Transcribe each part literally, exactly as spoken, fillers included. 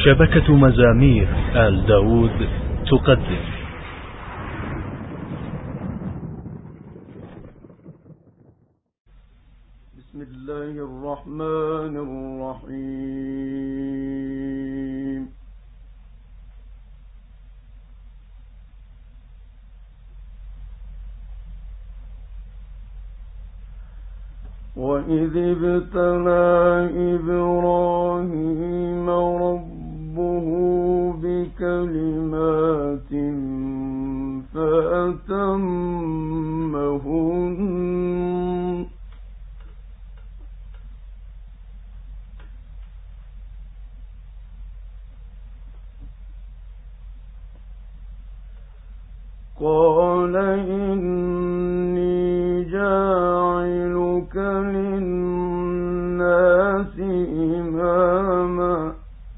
شبكة مزامير آل داود تقدم. بسم الله الرحمن الرحيم. وإذ ابتلى إبراهيم ربه بكلمات فأتمهن قال إني جاعلك للناس إماما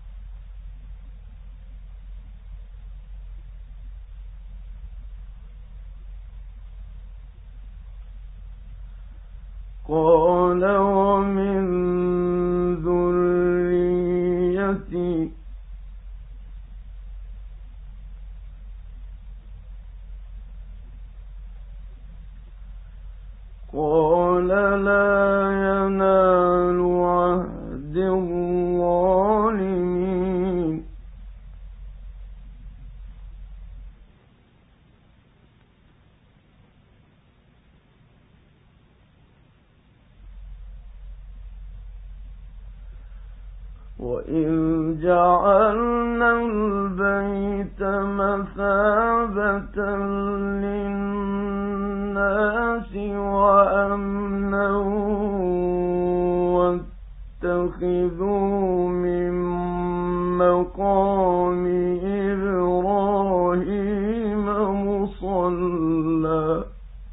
قال ومن ذريتي قال لا ينال عهد الظالمين. وإذ جعلنا البيت مثابة للناس وأمنا واتخذوا من مقام إبراهيم مصلى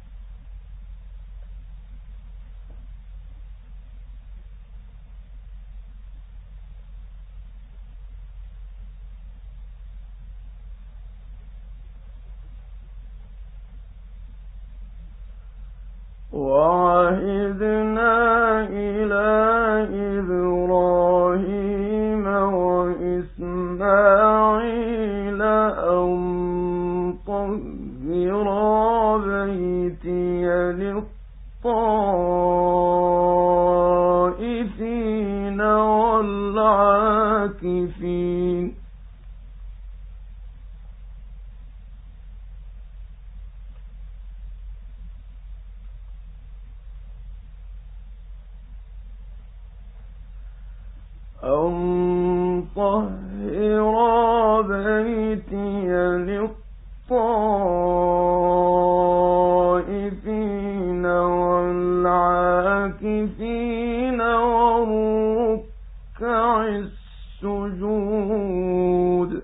وعهدنا إلى إبراهيم وإسماعيل أن طهرا بيتي للطائفين والعاكفين أن طهر بيتي للطائفين والعاكفين والركع السجود.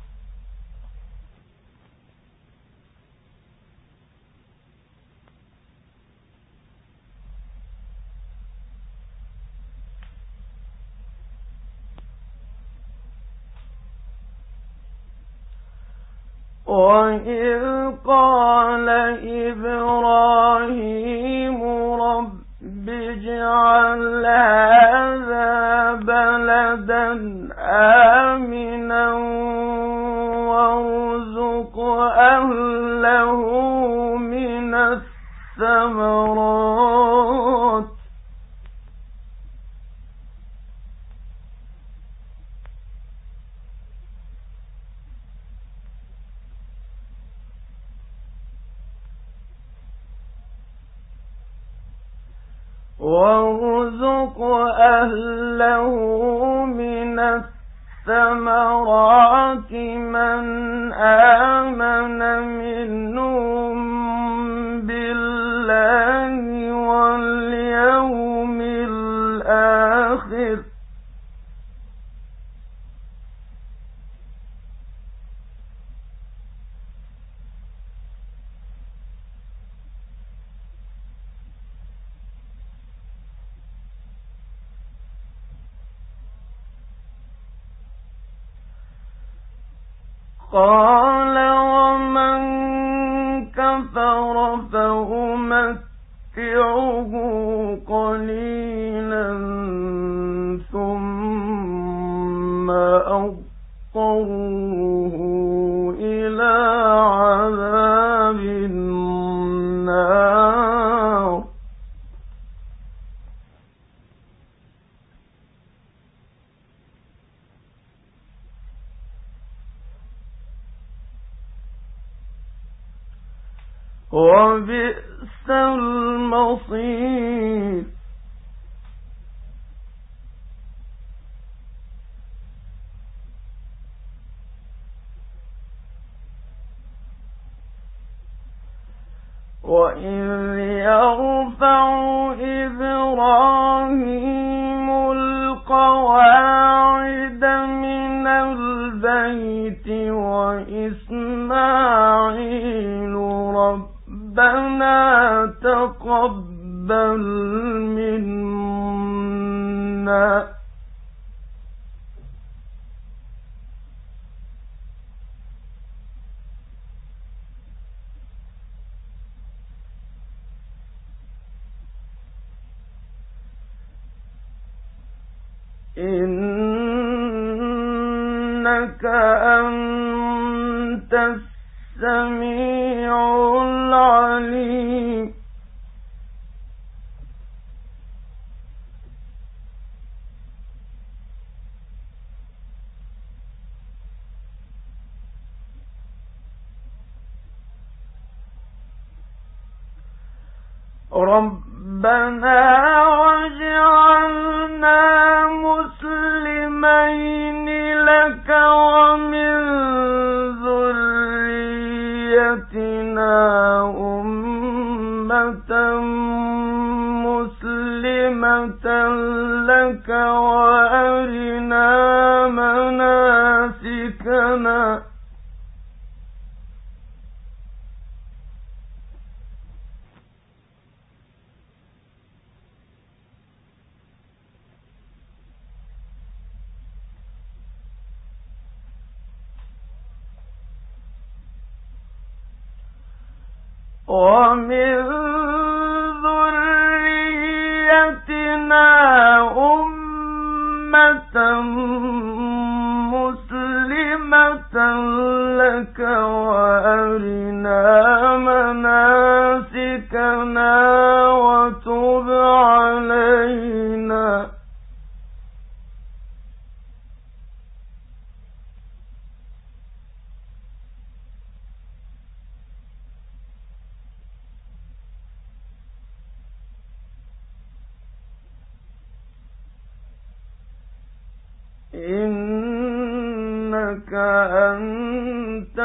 وإذ قال إبراهيم رب اجعل هذا بلدا آمنا وارزق أهله من الثمرات وارزق أهله من الثمرات من آمن منهم بالله واليوم الآخر قال ومن كفر فأمتعه قليلا ثم أضطره فاضطروه إلى عذاب النار. وبئس المصير. وإذ يرفع إبراهيم القواعد من البيت وإسماعيل ربنا تقبل منا إنك أنت السميع العليم. ربنا واجعلنا مسلمين لك ومن ذريتنا أمة مسلمة لك وأرنا مناسكنا ومن ذريتنا أمة مسلمة لك وأرنا مناسكنا وتب علينا إنك أنت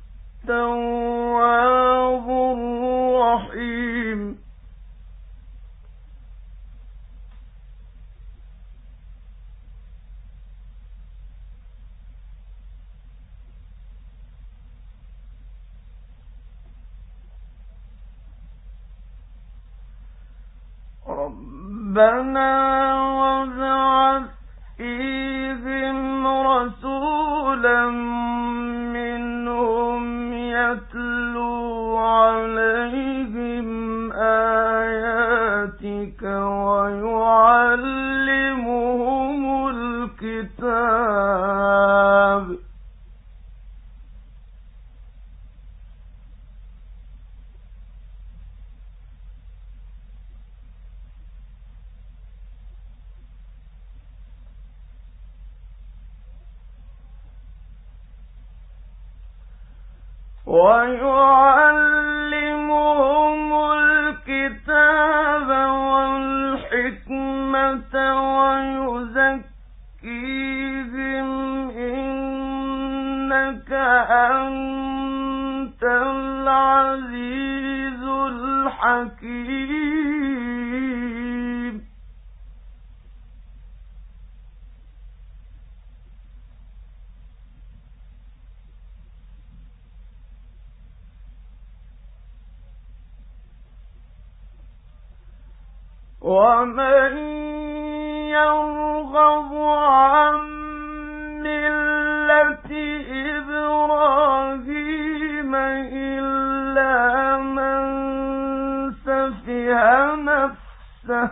التواب الرحيم. ربنا وابعث فيهم رسولا منهم يتلو عليهم آياتك ويعلمهم الكتاب ويعلمهم الكتاب والحكمة ويزكيهم إنك أنت العزيز الحكيم. ومن يرغب عن ملة إبراهيم إلا من سفه نفسه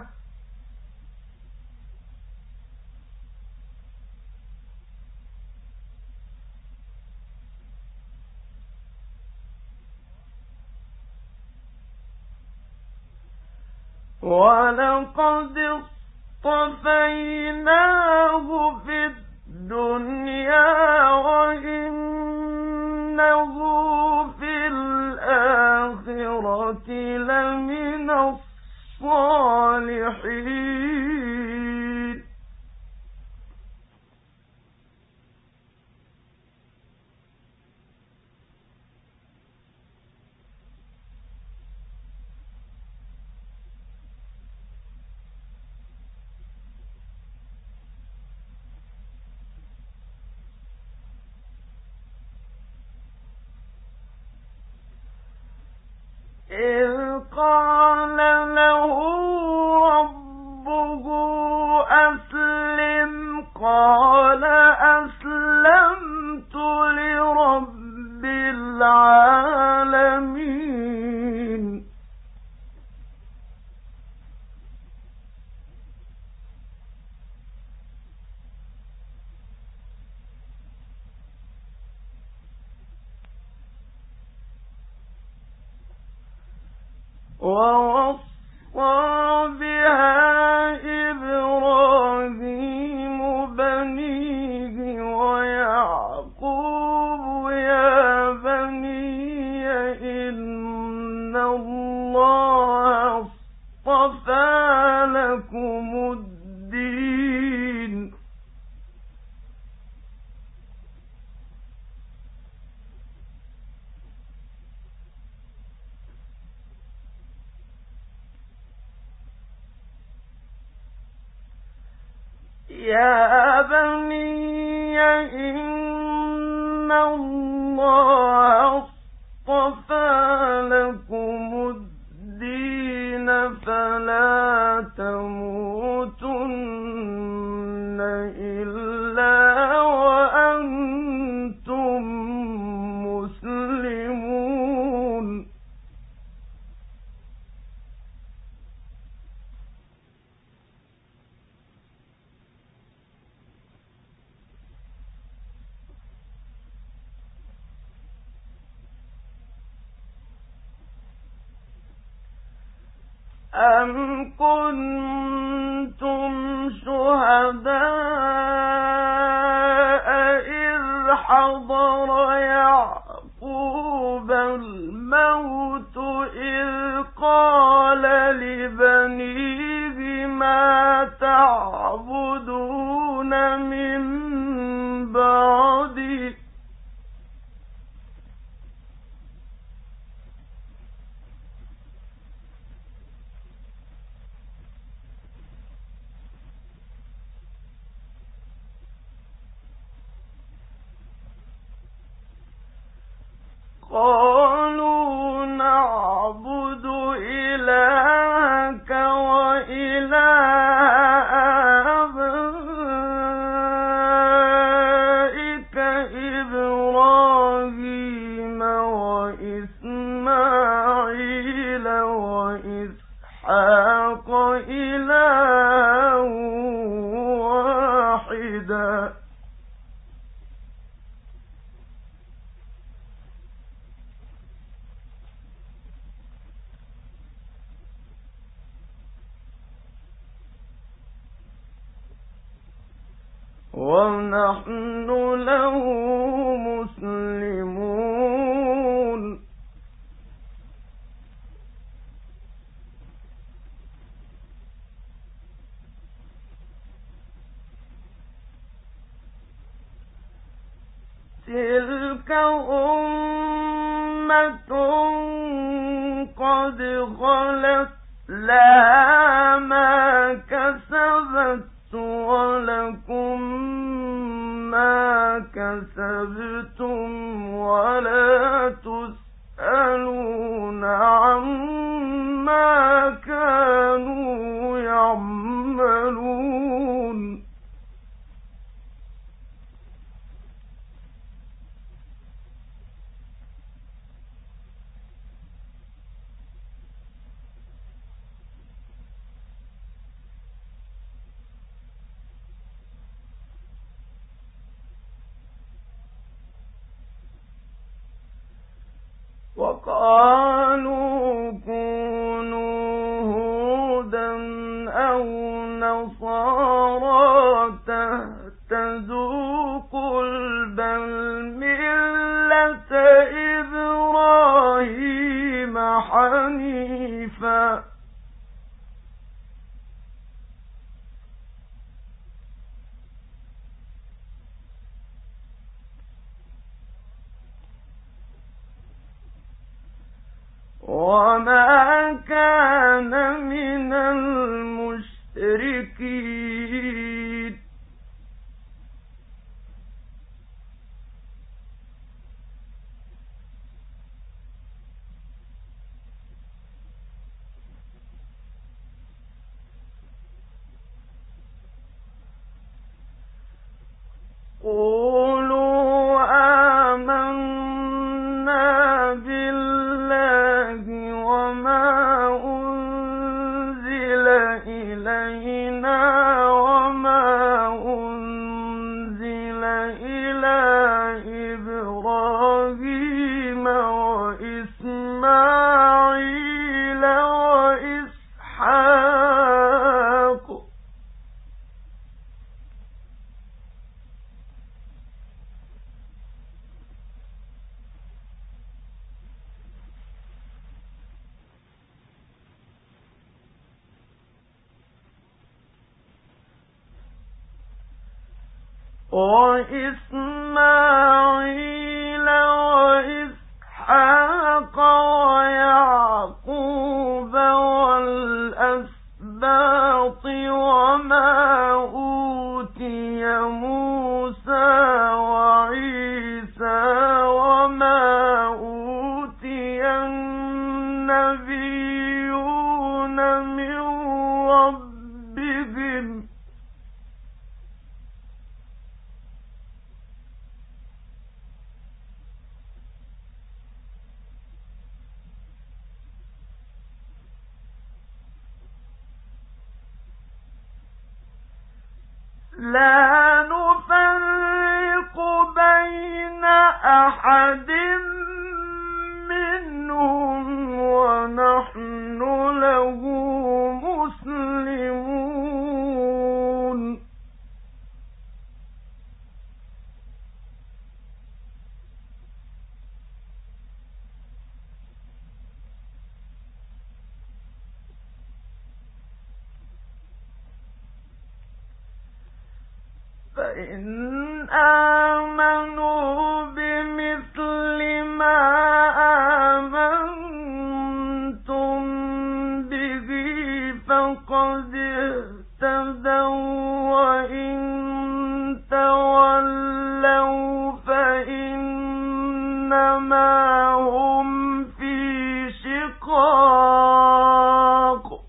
ولقد اصطفيناه في الدنيا وإنه في الآخرة لمن الصالحين. إذ قال له ربه أسلم قال أسلمت لرب العالمين. ووصى بها إبراهيم بنيه ويعقوب يا بني إن الله اصطفى لكم الدين يا بني إن الله اصطفى لكم الدين فلا تموتن إلا وأنتم مسلمون. أم كنتم شهداء إذ حضر يعقوب الموت إذ قال لبنيه ما تعبدون من بعدي قالوا نعبد إلهك وإله آبائك إبراهيم وإسماعيل وإسحاق إلها واحدا ونحن له مسلمون. تلك أمة قد خلت لها ما كسبت ولكم ما كسبتم ولا تسألون عما كانوا يعملون. وقالوا كونوا هودا تهتدوا قل بل ملة إبراهيم حنيفا وما كان من المشركين قولوا آمنا بالله وما أنزل إلينا وما أنزل إلى إبراهيم وإسماعيل وإسحاق وإسماعيل وإسحاق ويعقوب والأسباط وما أوتي موسى وعيسى وما أوتي النبيون من ربهم لا نفرق بين أحد منهم ونحن له مسلمون فإن آمنوا بمثل ما آمنتم به فقد اهتدوا وإن تولوا فإنما هم في شقاق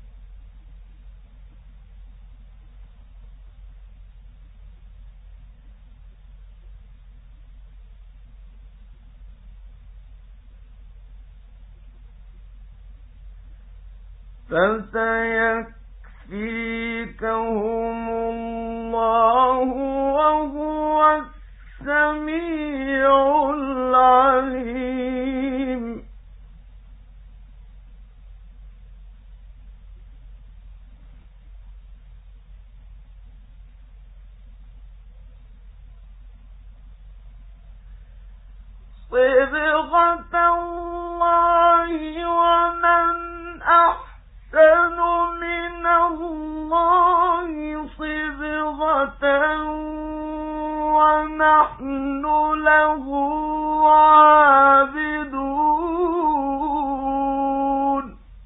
فسيكفيكهم الله وهو السميع العليم صبغة الله ومن أحسن من الله صبغة ونحن له عابدون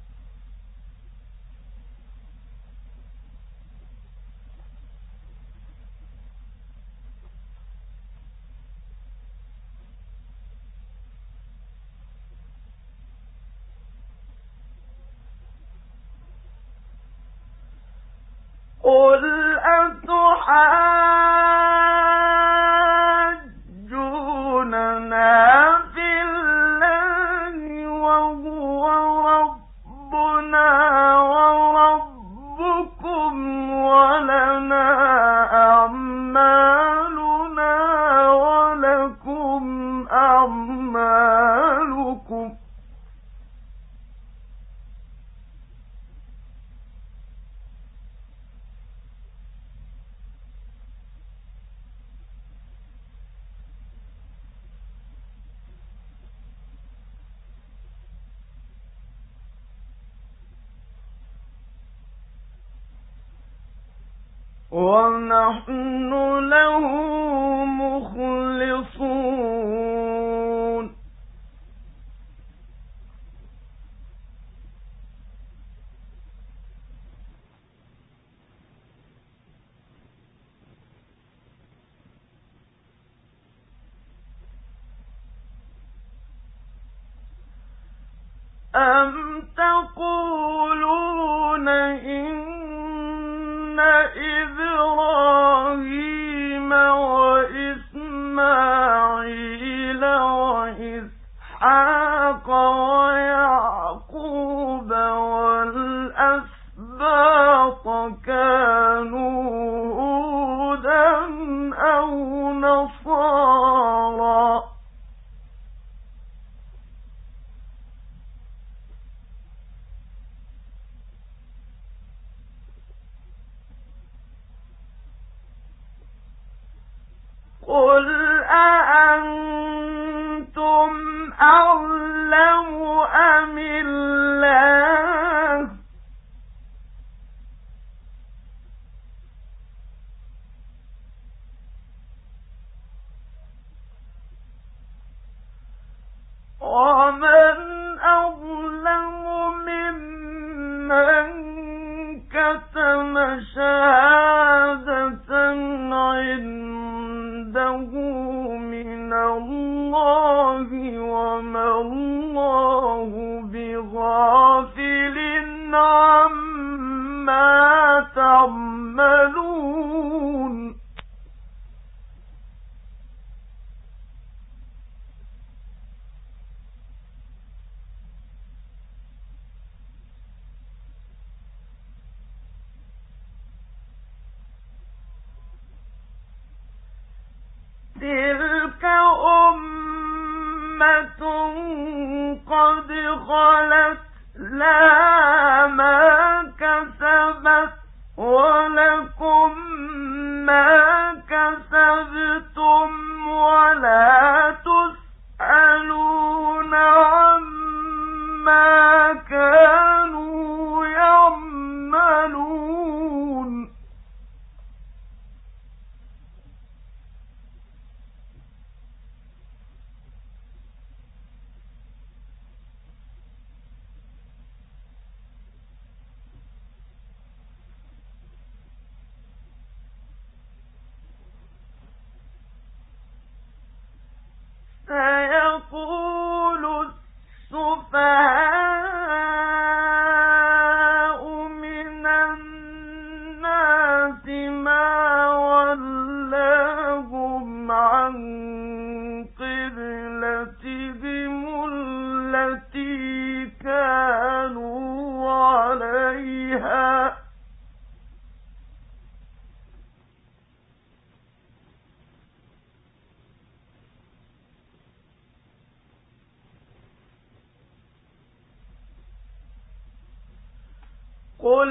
قل أتحاجوننا في الله وهو ربنا وربكم ولنا أعمالنا ولكم أعمالكم ونحن له مخلصون أم تقولون إن إبراهيم وإسماعيل وإسحاق ويعقوب والأسباط كانوا هودا أو نصارى قل أأنتم أعلم أم الله ومن أظلم ممن كتم شهادة عنده من الله وما الله بغافل عما تعملون تلك أمة قد خلت لها ما كسبت ولكم ما كسبتم ولا تسألون عما كانوا يعملون سيقول السفهاء من الناس ما ولاهم عن قبلتهم التي كانوا عليها قل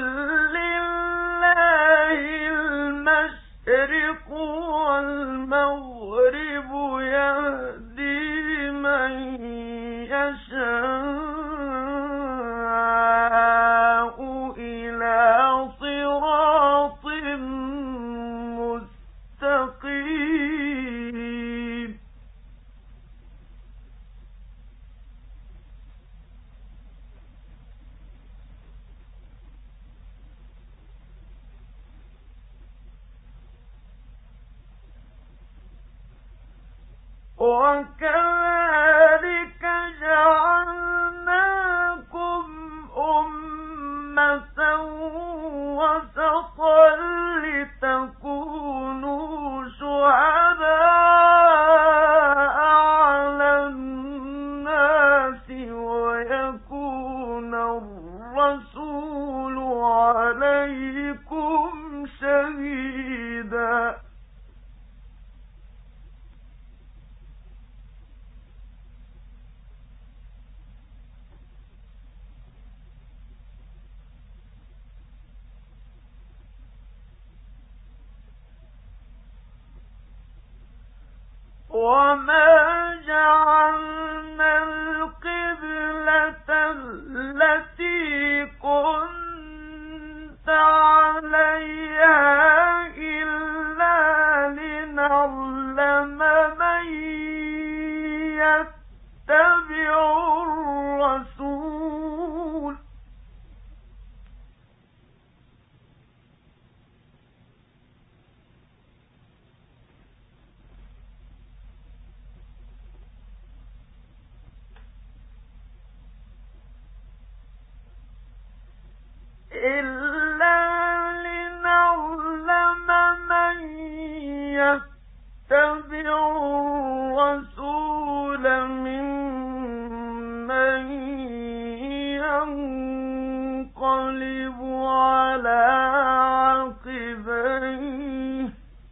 لله المشرق والمغرب يهدي من يشاء إلى صراط مستقيم وكذلك جعلناكم أمة وسطا لتكونوا شهداء على الناس ويكون الرسول عليكم شهيدا وما جعلنا القبلة التي كنت عليها إلا لنعلم من يتبع الرسول ممن ينقلب على عقبيه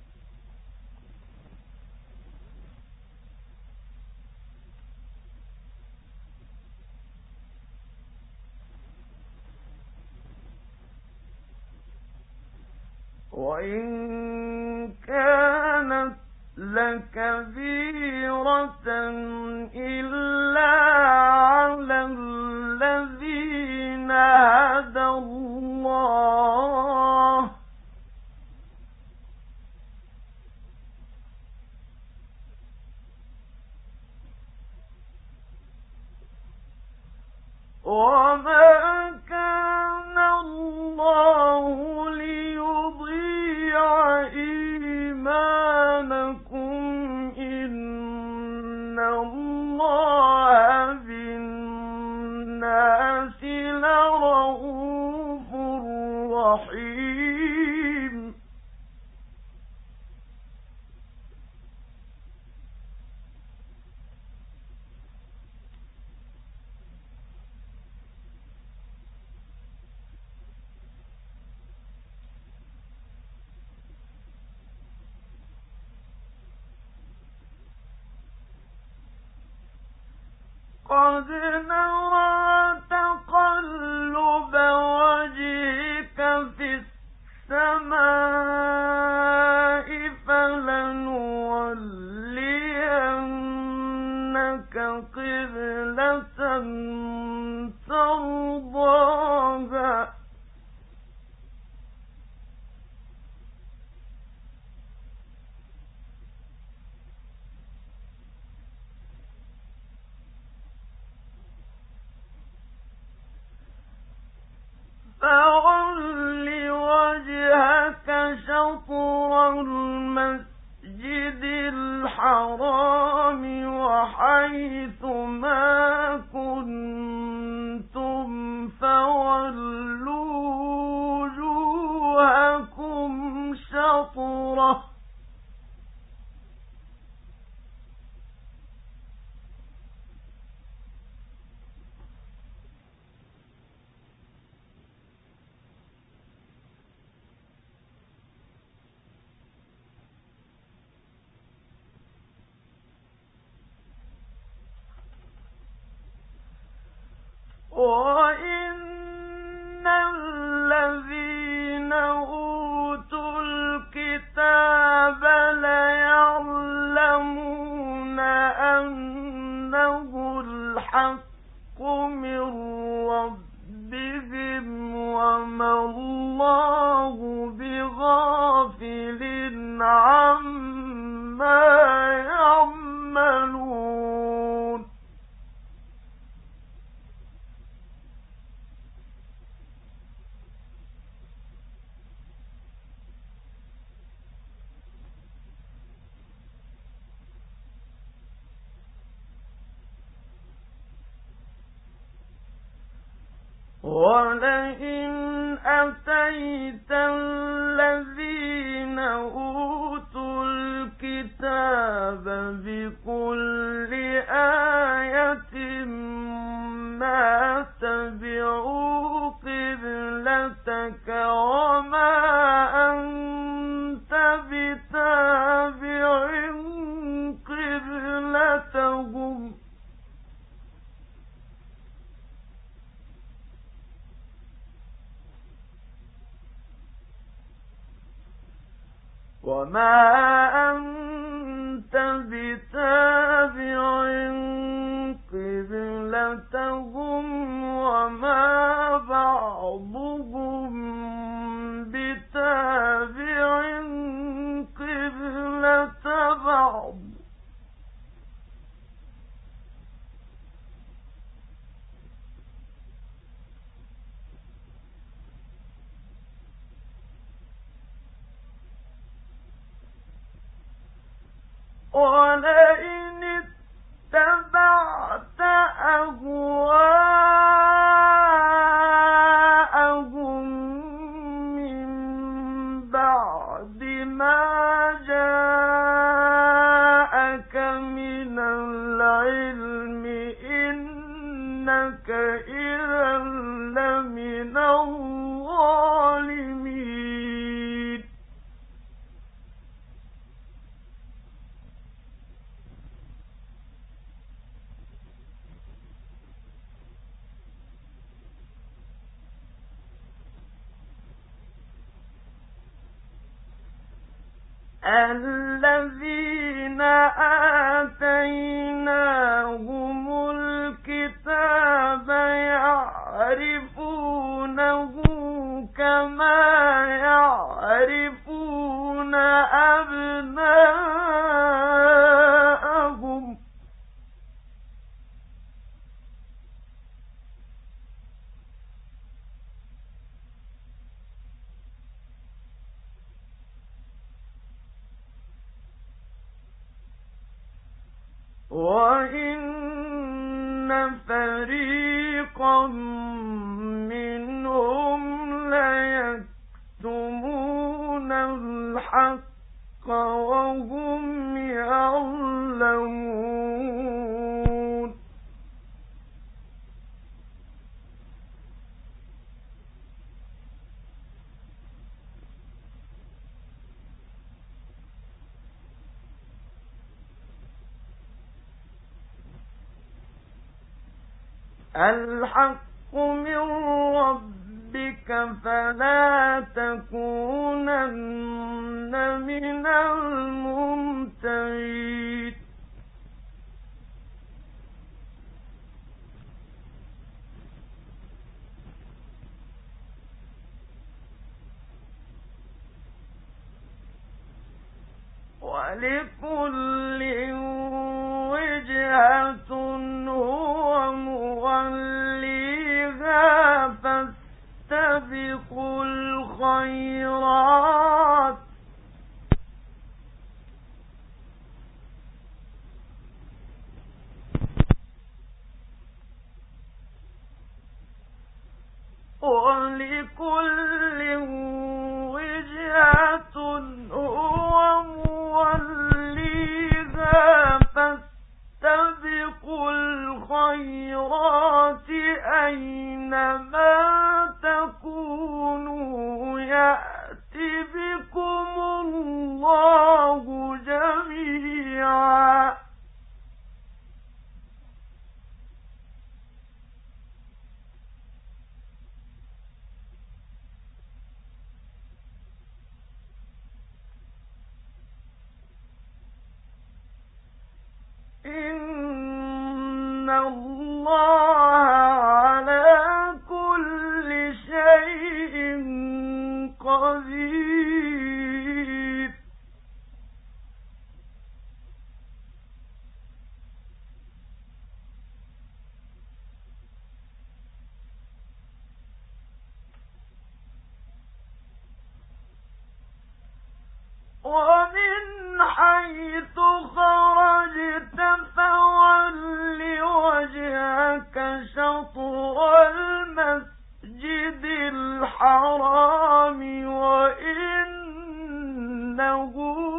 وإن كانت لكبيرة إلا على الذين هدى الله وما كان الله ليضيع إيمانكم إن الله بالناس لرءوف رحيم قد نرى تقلب وجهك في السماء فلنولينك قبلة ترضاها فَوَلِّ وَجْهَكَ شَطْرَ الْمَسْجِدِ الْحَرَامِ وَحَيْثُ مَا كُنتُمْ فَوَلُّوا وُجُوهَكُمْ شَطْرَهُ وَإِنَّ الَّذِينَ أُوتُوا الْكِتَابَ لَيَعْلَمُونَ أَنَّهُ الْحَقُّ مِنْ رَبِّهِمْ وَمَا اللَّهُ بِغَافِلٍ عَمَّا يَعْمَلُونَ وَلَئِنْ أَتَيْتَ الَّذِينَ أُوتُوا الْكِتَابَ بِكُلِّ آيَةٍ مَا تَبِعُوا قِبْلَتَكَ وَمَا أَنْتَ بِتَابِعٍ قِبْلَتَهُمْ وَمَا أَنْتَ بِتَابِعٍ قِبْلَتَهُمْ وَمَا بَعْضُهُم بِتَابِعٍ قِبْلَةَ بَعْضٍ وَلَئِنِ اتَّبَعْتَ أَهْوَاءَهُم الذين آتيناهم الكتاب يعرفونه كما يعرفون أبناءهم وَإِنَّ فَرِيقًا مِّنْهُمْ لَيَكْتُمُونَ الْحَقَّ وَهُمْ يَعْلَمُونَ الحق من ربك فلا تكونن من الممترين ولكل وجهة هو موليها فاستبقوا الخيرات ولكل وجهة هو موليها فاستبقوا الخيرات أينما تكونوا يأت بكم الله جميعا إن الله على كل شيء قدير ومن حيث خرجت فول وجهك شطر المسجد الحرام وإنه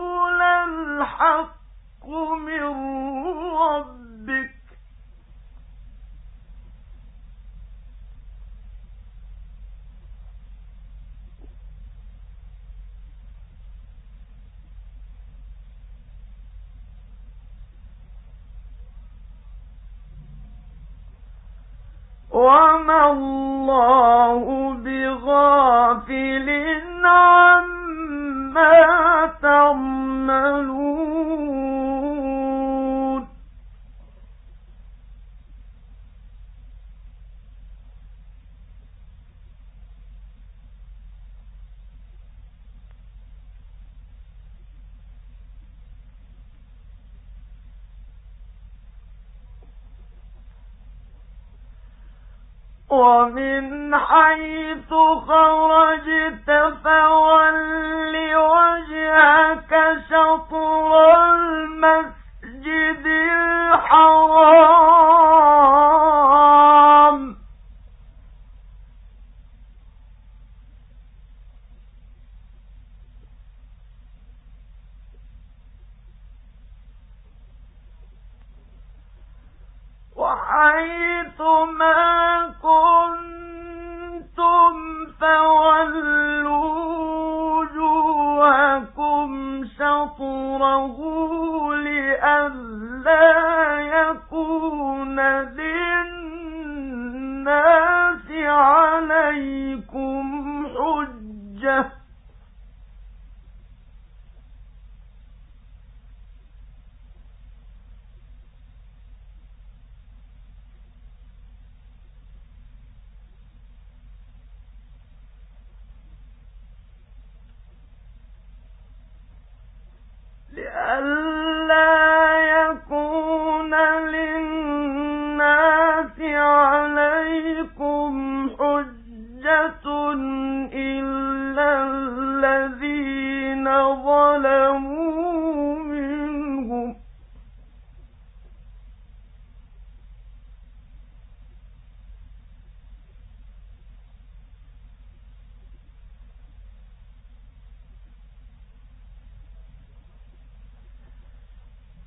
للحق من ربك وما الله بغافل عما تعملون ومن حيث خرجت فول وجهك شطر المسجد الحرام وحيث ما كنتم فولوا وجوهكم شطره لئلا يكون للناس عليكم حجة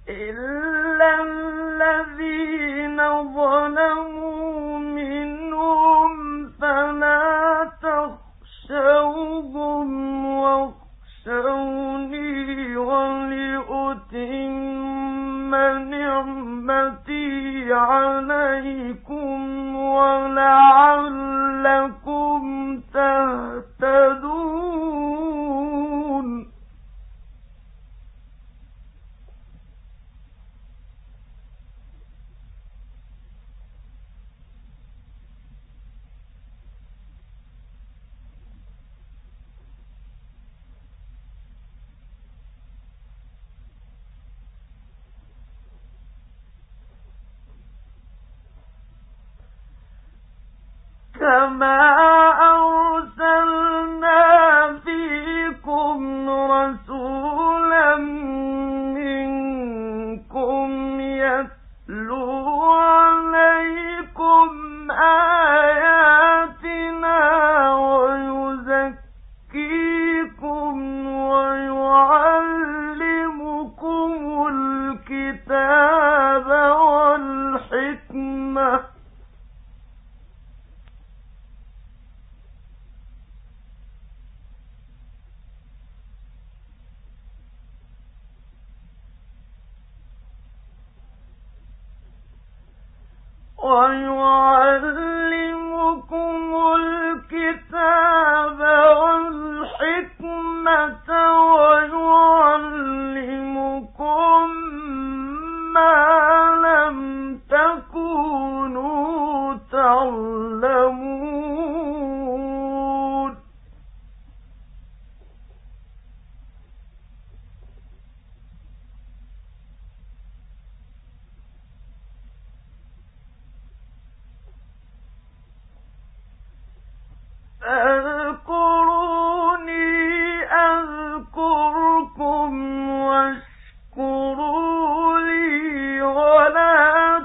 إلا الذين ظلموا منهم فلا تخشوهم واخشوني ولأتم نعمتي عليكم ولعلكم تهتدون. كما أرسلنا فيكم رسولا منكم يتلو عليكم آياتنا ويزكيكم ويعلمكم الكتاب والحكمة ويعلمكم الكتاب والحكمة ويعلمكم ما لم تكونوا تعلمون. اذكروني أذكركم واشكروا لي ولا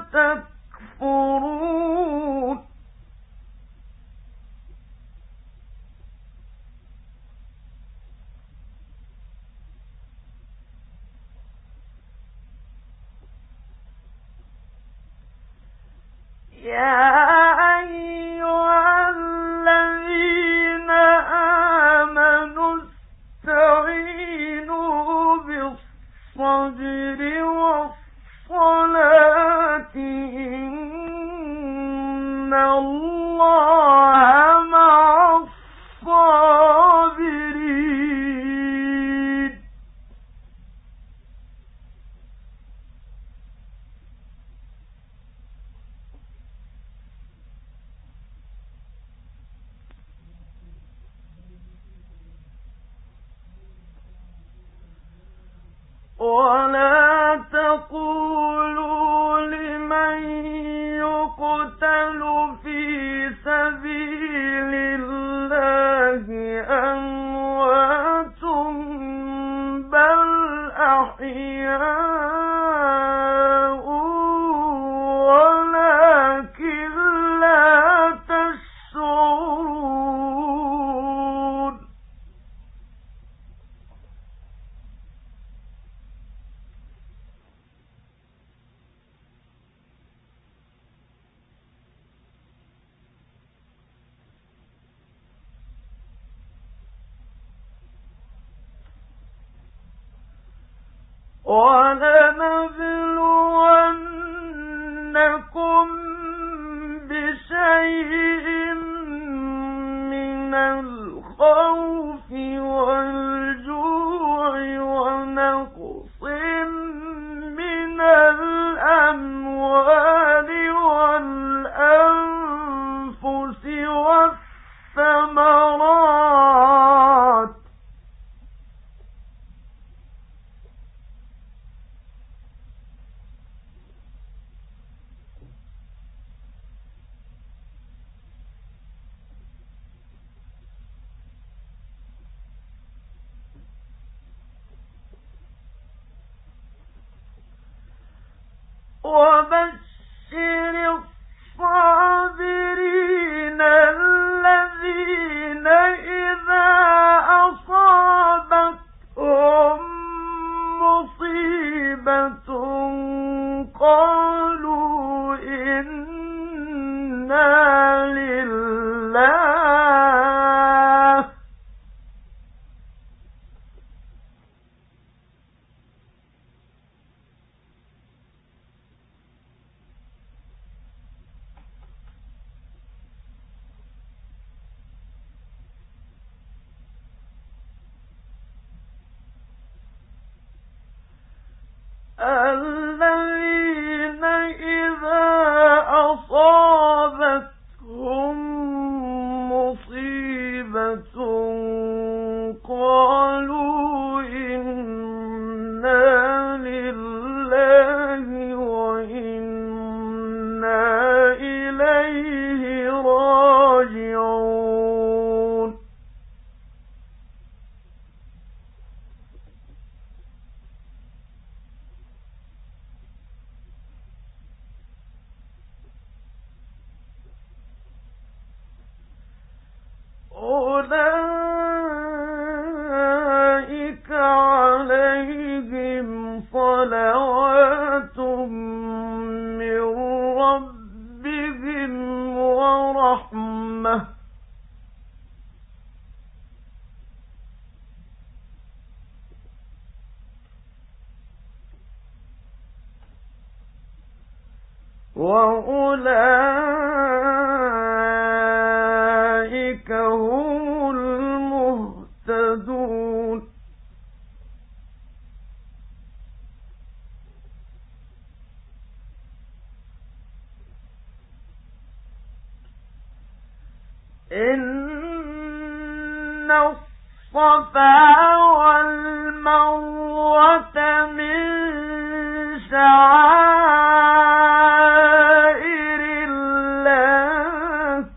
تكفرون. يا أيها الذين آمنوا استعينوا بالصبر والصلاة إن الله مع الصابرين. ولا تقولوا لمن يقتل في سبيل الله أموات بل أحياء ولكن لا تشعرون. ولنبلونكم بشيء من الخوف والجوع ونقص من الأموال والأنفس والثمرات وبشر الصابرين الذين إذا أصابتهم مصيبة قالوا إنا لله الذين إذا أصابتهم مصيبة قالوا إنا لله وإنا إليه راجعون أولئك عليهم صلوات من ربهم ورحمة وأولئك هم المهتدون إن الصفا والمروة من شعائر الله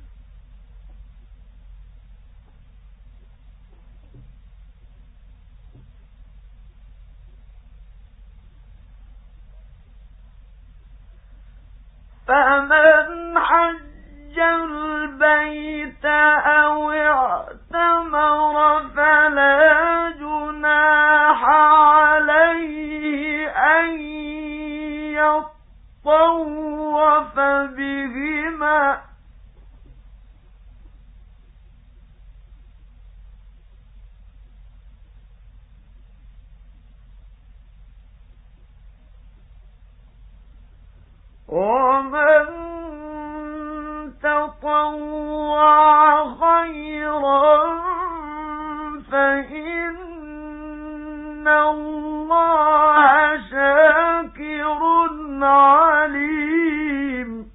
فمن حج البيت أو اعتمر فلا جناح عليه أن يطوف بهما ومن تطوع خيرا فإن الله شاكر عليم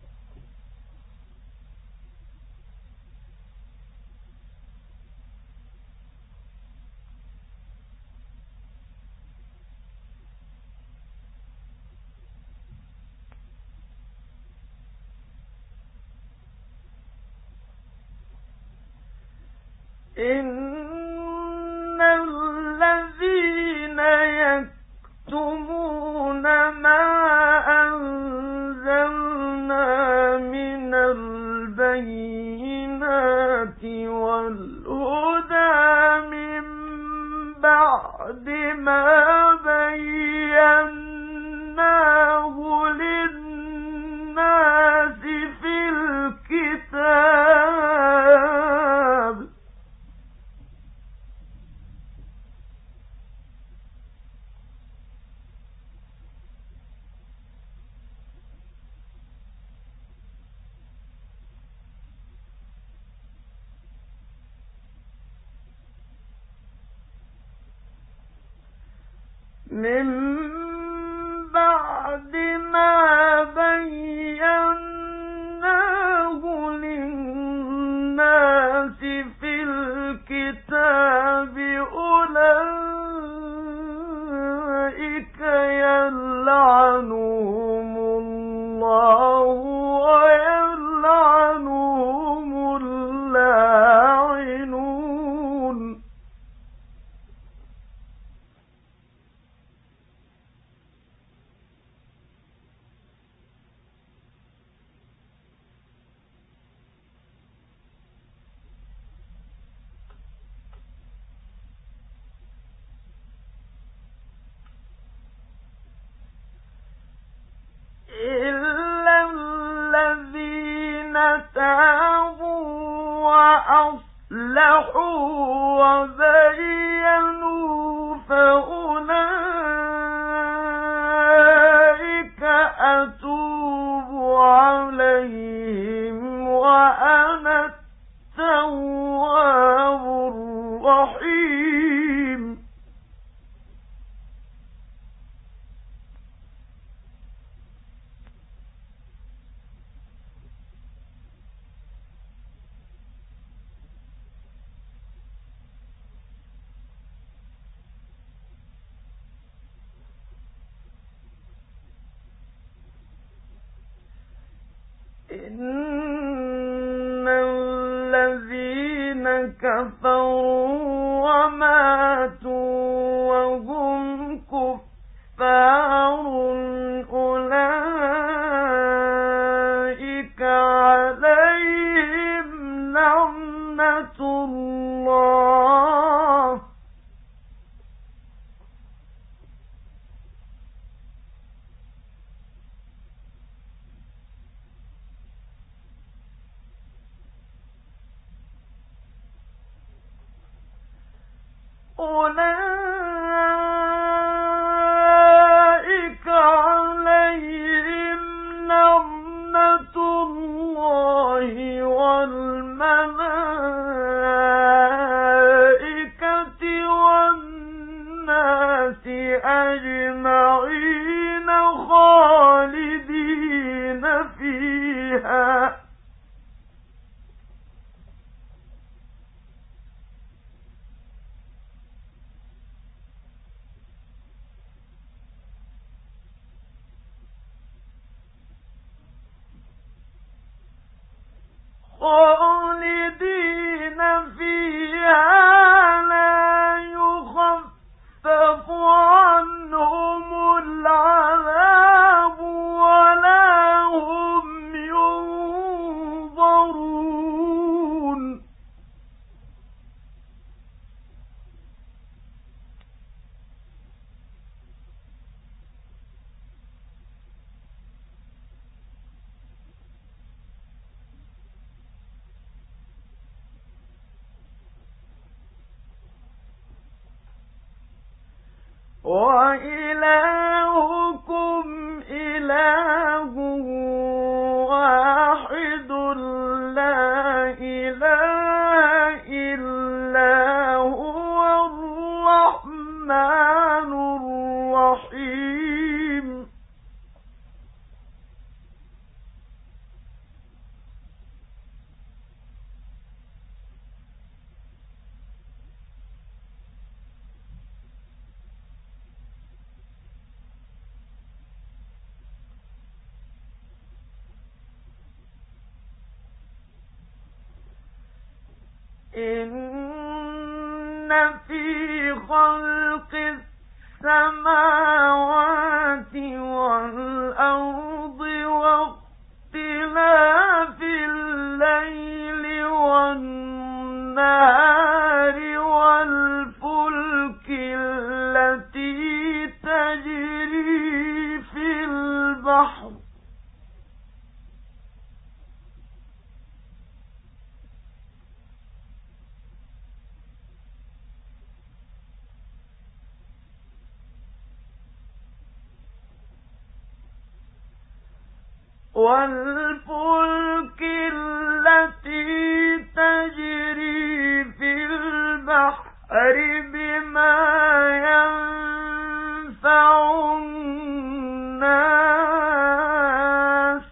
إن الذين يكتمون ما أنزلنا من البينات والهدى من بعد ما بيناه للناس في الكتاب من بعد ما بيناه للناس في الكتاب أولئك يلعنهم الله ويلعنهم اللاعنون أتوب عليهم وأنا التواب الرحيم. إن الذين كفروا وماتوا وهم كفار أولئك عليهم لعنة الله أولئك عليهم لعنة الله والملائكة والناس أجمعين خالدين فيها خالدين فيها لا يخفف عنهم العذاب ولا هم ينظرون. وإلهكم إله واحد لا إله إلا هو الرحمن الرحيم. إن في خلق السماوات والأرض واختلاف الليل والنهار والفلك التي تجري في البحر والفلك التي تجري في البحر بما ينفع الناس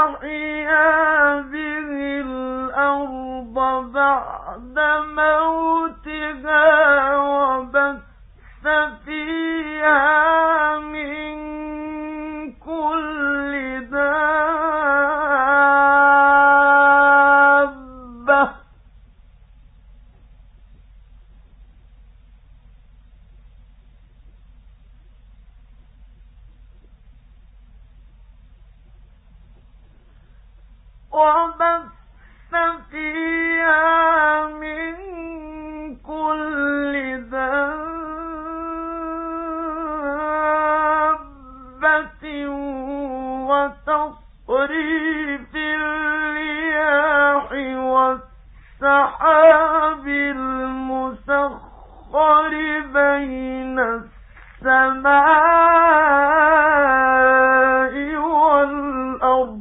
أحيا به الأرض بعد موتها وبث فيها من كل دابة وبث فيها من كل دابة وتصريف الرياح والسحاب المسخر بين السماء والأرض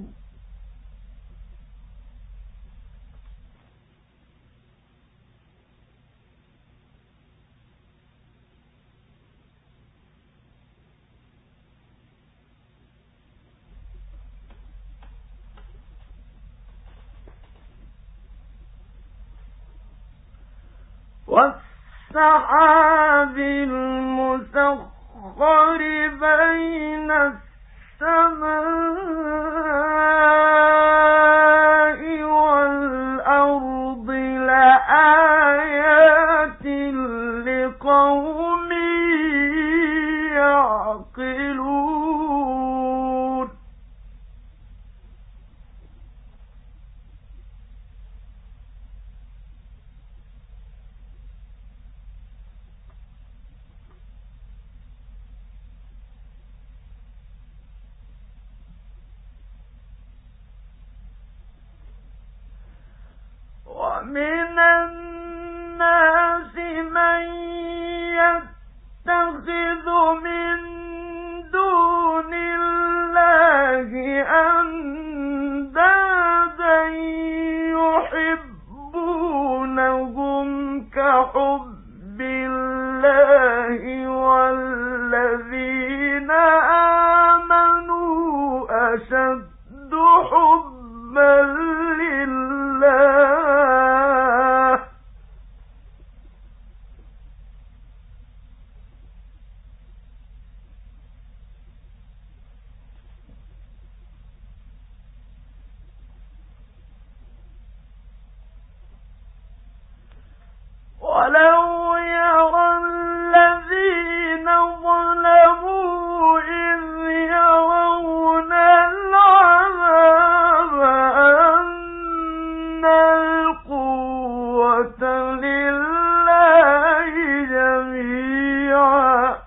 والسحاب المسخر بين السماء والأرض لآيات لقوم يعقلون ومن الناس من يتخذ من دون الله أندادا يحبونهم كحب الله والذين آمنوا أشد حبا لله ولو يرى الذين ظلموا إذ يرون العذاب أن القوة لله جميعا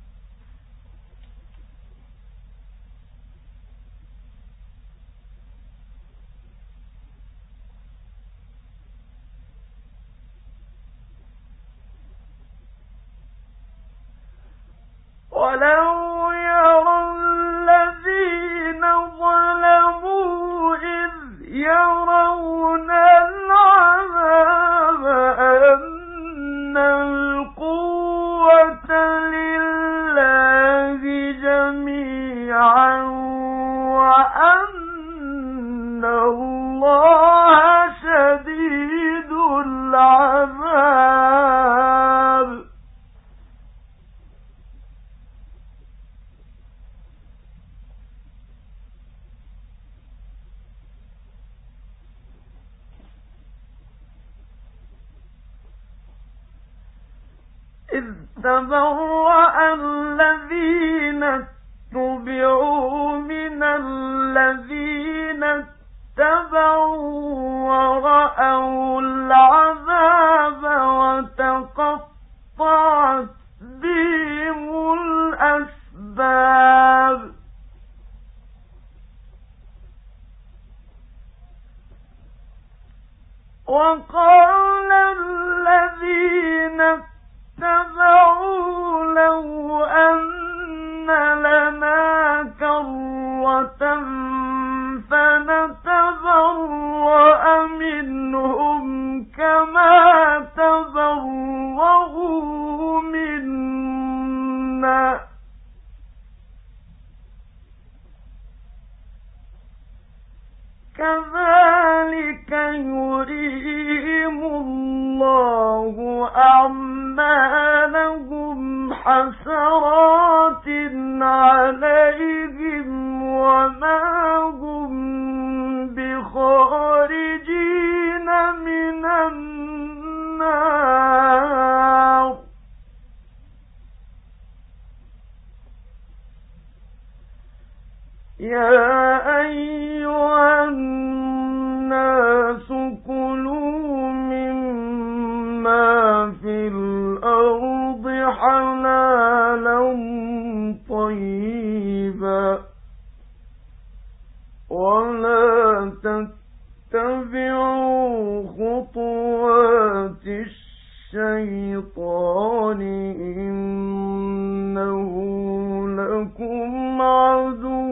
ولو يرى الذين ظلموا إذ يرون العذاب أن القوة لله جميعا وأن الله شديد العذاب إذ تبرأ الذين اتبعوا من الذين اتبعوا ورأوا العذاب وتقطعت بهم الأسباب وقال الذين اتبعوا لو أن لنا كرة فنتبرأ منهم كما تبرأوا منا كذلك يريهم الله أعمالهم حسرات عليهم وما هم بخارجين من النار. يا أيها الناس كلوا مما في الأرض حلالا طيبا ولا تتبعوا خطوات الشيطان إنه لكم عدو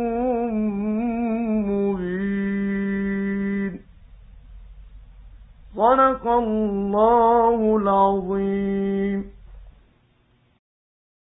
مبين. صدق الله العظيم.